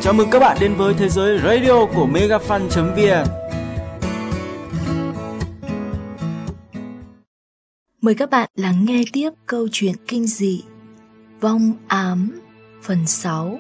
Chào mừng các bạn đến với thế giới radio của megafan.vn. Mời các bạn lắng nghe tiếp câu chuyện kinh dị Vong ám phần 6.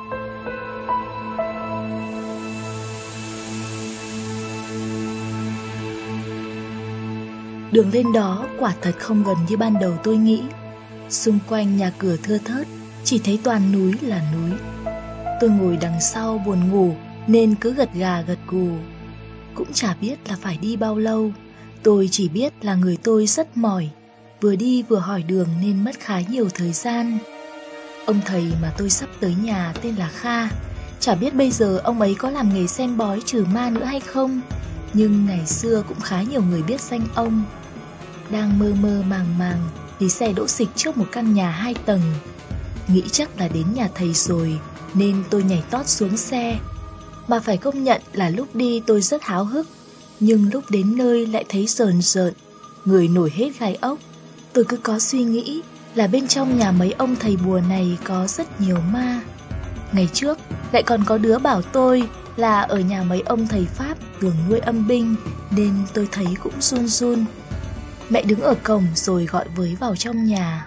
Đường lên đó quả thật không gần như ban đầu tôi nghĩ. Xung quanh nhà cửa thưa thớt, chỉ thấy toàn núi là núi. Tôi ngồi đằng sau buồn ngủ nên cứ gật gà gật gù. Cũng chả biết là phải đi bao lâu. Tôi chỉ biết là người tôi rất mỏi, vừa đi vừa hỏi đường nên mất khá nhiều thời gian. Ông thầy mà tôi sắp tới nhà tên là Kha. Chả biết bây giờ ông ấy có làm nghề xem bói trừ ma nữa hay không, nhưng ngày xưa cũng khá nhiều người biết danh ông. Đang mơ mơ màng màng thì xe đỗ xịch trước một căn nhà 2 tầng. Nghĩ chắc là đến nhà thầy rồi nên tôi nhảy tót xuống xe. Mà phải công nhận là lúc đi tôi rất háo hức, nhưng lúc đến nơi lại thấy rờn rợn, người nổi hết gai ốc. Tôi cứ có suy nghĩ là bên trong nhà mấy ông thầy bùa này có rất nhiều ma. Ngày trước lại còn có đứa bảo tôi là ở nhà mấy ông thầy Pháp thường nuôi âm binh, nên tôi thấy cũng run run. Mẹ đứng ở cổng rồi gọi với vào trong nhà.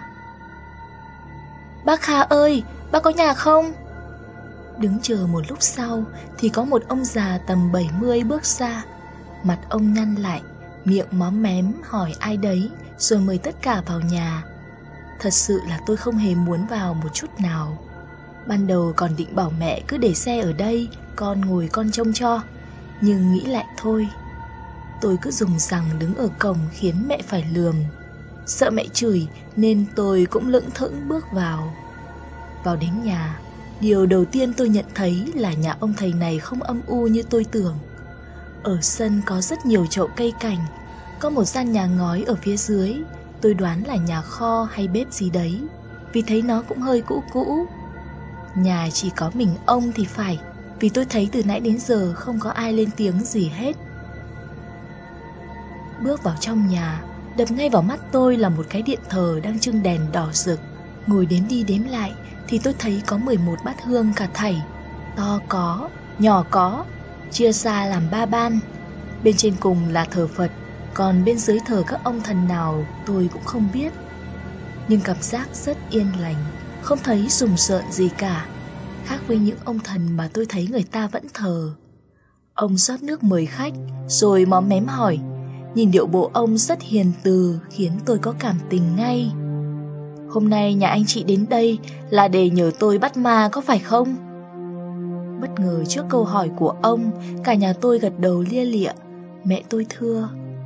Bác Kha ơi, bác có nhà không? Đứng chờ một lúc sau thì có một ông già tầm 70 bước ra. Mặt ông nhăn lại, miệng móm mém hỏi ai đấy, rồi mời tất cả vào nhà. Thật sự là tôi không hề muốn vào một chút nào. Ban đầu còn định bảo mẹ cứ để xe ở đây, con ngồi con trông cho, nhưng nghĩ lại thôi. Tôi cứ dùng rằng đứng ở cổng khiến mẹ phải lườm. Sợ mẹ chửi nên tôi cũng lững thững bước vào. Vào đến nhà, điều đầu tiên tôi nhận thấy là nhà ông thầy này không âm u như tôi tưởng. Ở sân có rất nhiều chậu cây cảnh, có một gian nhà ngói ở phía dưới. Tôi đoán là nhà kho hay bếp gì đấy, vì thấy nó cũng hơi cũ cũ. Nhà chỉ có mình ông thì phải, vì tôi thấy từ nãy đến giờ không có ai lên tiếng gì hết. Bước vào trong nhà, đập ngay vào mắt tôi là một cái điện thờ đang trưng đèn đỏ rực. Ngồi đếm đi đếm lại thì tôi thấy có 11 bát hương cả thảy. To có, nhỏ có, chia ra làm 3 ban. Bên trên cùng là thờ Phật, còn bên dưới thờ các ông thần nào tôi cũng không biết. Nhưng cảm giác rất yên lành, không thấy rùng rợn gì cả, khác với những ông thần mà tôi thấy người ta vẫn thờ. Ông rót nước mời khách rồi móm mém hỏi. Nhìn điệu bộ ông rất hiền từ khiến tôi có cảm tình ngay. Hôm nay nhà anh chị đến đây là để nhờ tôi bắt ma có phải không? Bất ngờ trước câu hỏi của ông, cả nhà tôi gật đầu lia lịa. Mẹ tôi thưa: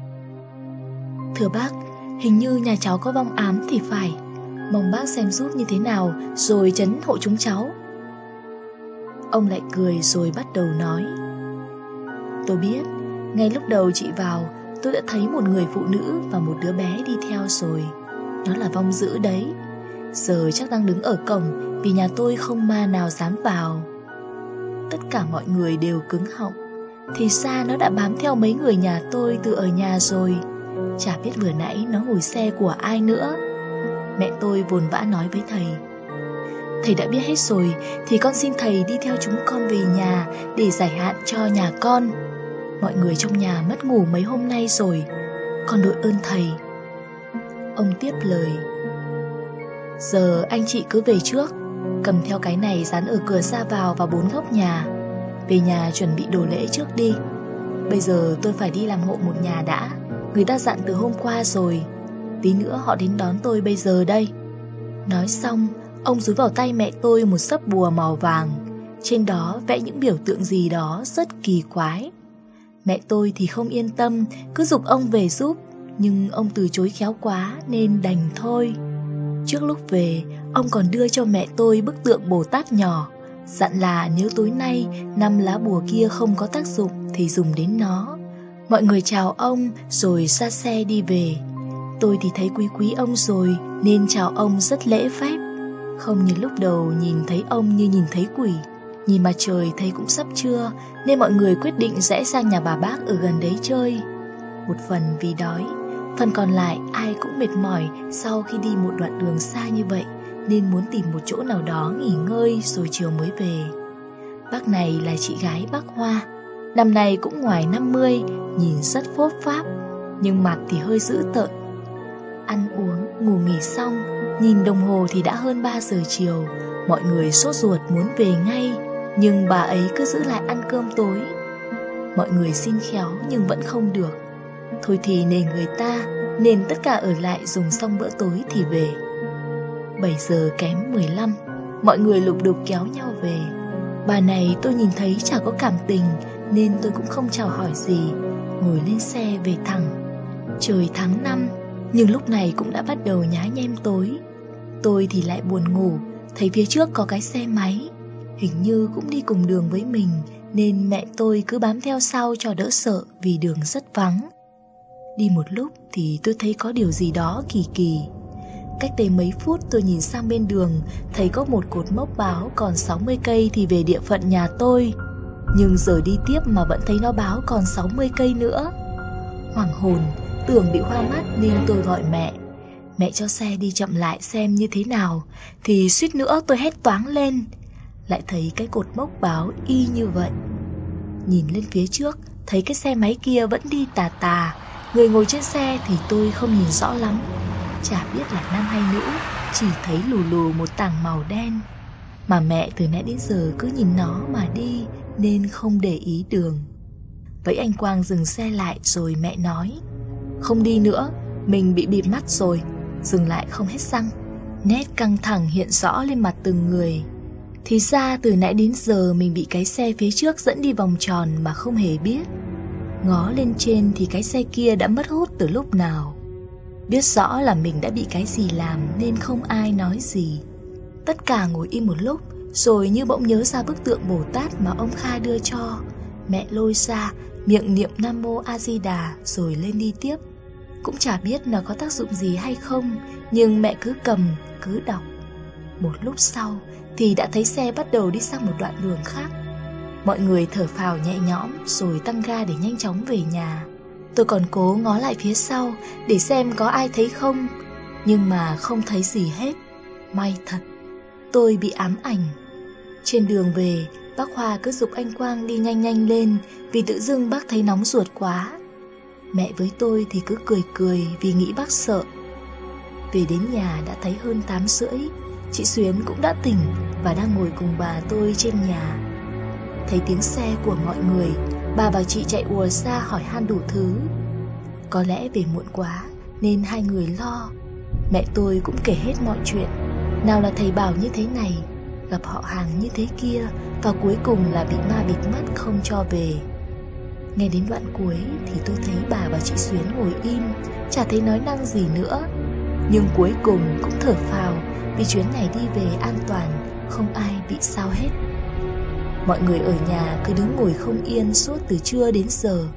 Thưa bác, hình như nhà cháu có vong ám thì phải. Mong bác xem giúp như thế nào rồi trấn hộ chúng cháu. Ông lại cười rồi bắt đầu nói. Tôi biết, ngay lúc đầu chị vào, tôi đã thấy một người phụ nữ và một đứa bé đi theo rồi. Nó là vong dữ đấy. Giờ chắc đang đứng ở cổng vì nhà tôi không ma nào dám vào. Tất cả mọi người đều cứng họng. Thì ra nó đã bám theo mấy người nhà tôi từ ở nhà rồi. Chả biết vừa nãy nó ngồi xe của ai nữa. Mẹ tôi vồn vã nói với thầy. Thầy đã biết hết rồi thì con xin thầy đi theo chúng con về nhà để giải hạn cho nhà con. Mọi người trong nhà mất ngủ mấy hôm nay rồi. Con đội ơn thầy. Ông tiếp lời. Giờ anh chị cứ về trước, cầm theo cái này dán ở cửa ra vào và 4 góc nhà. Về nhà chuẩn bị đồ lễ trước đi. Bây giờ tôi phải đi làm hộ một nhà đã. Người ta dặn từ hôm qua rồi. Tí nữa họ đến đón tôi bây giờ đây. Nói xong, ông dúi vào tay mẹ tôi một xấp bùa màu vàng. Trên đó vẽ những biểu tượng gì đó rất kỳ quái. Mẹ tôi thì không yên tâm, cứ giục ông về giúp. Nhưng ông từ chối khéo quá nên đành thôi. Trước lúc về, ông còn đưa cho mẹ tôi bức tượng Bồ Tát nhỏ, dặn là nếu tối nay 5 lá bùa kia không có tác dụng thì dùng đến nó. Mọi người chào ông rồi ra xe đi về. Tôi thì thấy quý quý ông rồi nên chào ông rất lễ phép. Không như lúc đầu nhìn thấy ông như nhìn thấy quỷ. Nhìn mà trời thấy cũng sắp trưa nên mọi người quyết định rẽ sang nhà bà bác ở gần đấy chơi. Một phần vì đói, phần còn lại ai cũng mệt mỏi sau khi đi một đoạn đường xa như vậy nên muốn tìm một chỗ nào đó nghỉ ngơi rồi chiều mới về. Bác này là chị gái bác Hoa, năm nay cũng ngoài 50, nhìn rất phốp pháp, nhưng mặt thì hơi dữ tợn. Ăn uống, ngủ nghỉ xong, nhìn đồng hồ thì đã hơn 3 giờ chiều. Mọi người sốt ruột muốn về ngay, nhưng bà ấy cứ giữ lại ăn cơm tối. Mọi người xin khéo nhưng vẫn không được. Thôi thì nể người ta, nên tất cả ở lại dùng xong bữa tối thì về. 7 giờ kém 15, mọi người lục đục kéo nhau về. Bà này tôi nhìn thấy chả có cảm tình, nên tôi cũng không chào hỏi gì, ngồi lên xe về thẳng. Trời tháng 5, nhưng lúc này cũng đã bắt đầu nhá nhem tối. Tôi thì lại buồn ngủ, thấy phía trước có cái xe máy, hình như cũng đi cùng đường với mình, nên mẹ tôi cứ bám theo sau cho đỡ sợ vì đường rất vắng. Đi một lúc thì tôi thấy có điều gì đó kỳ kỳ. Cách đây mấy phút tôi nhìn sang bên đường, thấy có một cột mốc báo còn 60 cây thì về địa phận nhà tôi. Nhưng giờ đi tiếp mà vẫn thấy nó báo còn 60 cây nữa. Hoảng hồn, tưởng bị hoa mắt nên tôi gọi mẹ. Mẹ cho xe đi chậm lại xem như thế nào, thì suýt nữa tôi hét toáng lên. Lại thấy cái cột mốc báo y như vậy. Nhìn lên phía trước, thấy cái xe máy kia vẫn đi tà tà. Người ngồi trên xe thì tôi không nhìn rõ lắm, chả biết là nam hay nữ, chỉ thấy lù lù một tảng màu đen. Mà mẹ từ nãy đến giờ cứ nhìn nó mà đi, nên không để ý đường. Vậy anh Quang dừng xe lại rồi mẹ nói: không đi nữa, mình bị bịp mắt rồi. Dừng lại không hết xăng. Nét căng thẳng hiện rõ lên mặt từng người. Thì ra từ nãy đến giờ mình bị cái xe phía trước dẫn đi vòng tròn mà không hề biết. Ngó lên trên thì cái xe kia đã mất hút từ lúc nào. Biết rõ là mình đã bị cái gì làm nên không ai nói gì. Tất cả ngồi im một lúc, rồi như bỗng nhớ ra bức tượng Bồ Tát mà ông Kha đưa cho. Mẹ lôi ra, miệng niệm Nam Mô A Di Đà rồi lên đi tiếp. Cũng chả biết nó có tác dụng gì hay không, nhưng mẹ cứ cầm, cứ đọc. Một lúc sau thì đã thấy xe bắt đầu đi sang một đoạn đường khác. Mọi người thở phào nhẹ nhõm rồi tăng ga để nhanh chóng về nhà. Tôi còn cố ngó lại phía sau để xem có ai thấy không, nhưng mà không thấy gì hết. May thật, tôi bị ám ảnh. Trên đường về, bác Hoa cứ giục anh Quang đi nhanh nhanh lên, vì tự dưng bác thấy nóng ruột quá. Mẹ với tôi thì cứ cười cười vì nghĩ bác sợ. Về đến nhà đã thấy hơn 8:30. Chị Xuyến cũng đã tỉnh và đang ngồi cùng bà tôi trên nhà. Thấy tiếng xe của mọi người, bà và chị chạy ùa ra hỏi han đủ thứ. Có lẽ về muộn quá nên hai người lo. Mẹ tôi cũng kể hết mọi chuyện. Nào là thầy bảo như thế này, gặp họ hàng như thế kia, và cuối cùng là bị ma bịt mắt không cho về. Nghe đến đoạn cuối thì tôi thấy bà và chị Xuyến ngồi im, chả thấy nói năng gì nữa. Nhưng cuối cùng cũng thở phào vì chuyến này đi về an toàn, không ai bị sao hết. Mọi người ở nhà cứ đứng ngồi không yên suốt từ trưa đến giờ.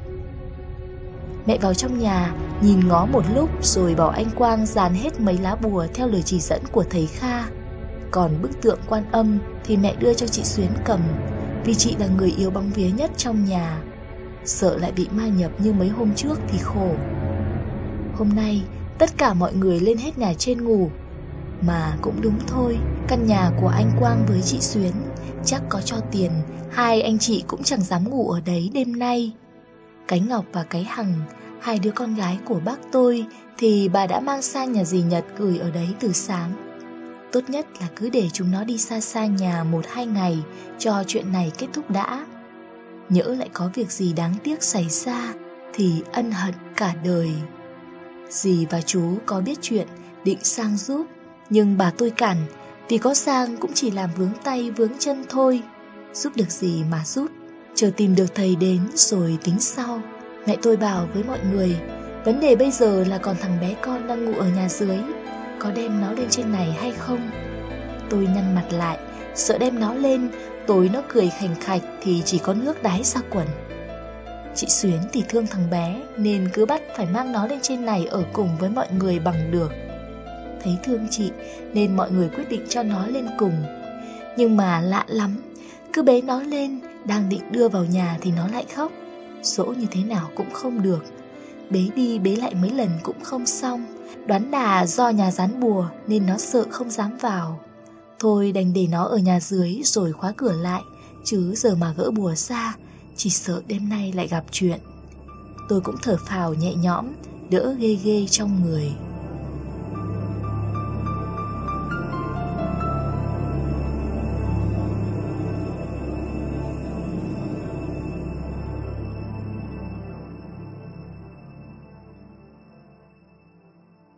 Mẹ vào trong nhà nhìn ngó một lúc rồi bảo anh Quang dàn hết mấy lá bùa theo lời chỉ dẫn của thầy Kha. Còn bức tượng Quan Âm thì mẹ đưa cho chị Xuyến cầm, vì chị là người yếu bóng vía nhất trong nhà. Sợ lại bị ma nhập như mấy hôm trước thì khổ. Hôm nay tất cả mọi người lên hết nhà trên ngủ. Mà cũng đúng thôi, căn nhà của anh Quang với chị Xuyến chắc có cho tiền, hai anh chị cũng chẳng dám ngủ ở đấy đêm nay. Cái Ngọc và cái Hằng, hai đứa con gái của bác tôi, thì bà đã mang sang nhà dì Nhật gửi ở đấy từ sáng. Tốt nhất là cứ để chúng nó đi xa xa nhà 1-2 ngày cho chuyện này kết thúc đã. Nhỡ lại có việc gì đáng tiếc xảy ra thì ân hận cả đời. Dì và chú có biết chuyện định sang giúp, nhưng bà tôi cản, vì có sang cũng chỉ làm vướng tay vướng chân thôi. Giúp được gì mà giúp, chờ tìm được thầy đến rồi tính sau. Mẹ tôi bảo với mọi người, vấn đề bây giờ là còn thằng bé con đang ngủ ở nhà dưới, có đem nó lên trên này hay không. Tôi nhăn mặt lại, sợ đem nó lên, tối nó cười khành khạch thì chỉ có nước đái ra quần. Chị Xuyến thì thương thằng bé nên cứ bắt phải mang nó lên trên này ở cùng với mọi người bằng được. Thấy thương chị nên mọi người quyết định cho nó lên cùng. Nhưng mà lạ lắm, cứ bế nó lên, đang định đưa vào nhà thì nó lại khóc. Dỗ như thế nào cũng không được, bế đi bế lại mấy lần cũng không xong. Đoán là do nhà dán bùa nên nó sợ không dám vào. Thôi đành để nó ở nhà dưới rồi khóa cửa lại, chứ giờ mà gỡ bùa ra, chỉ sợ đêm nay lại gặp chuyện. Tôi cũng thở phào nhẹ nhõm, đỡ ghê ghê trong người.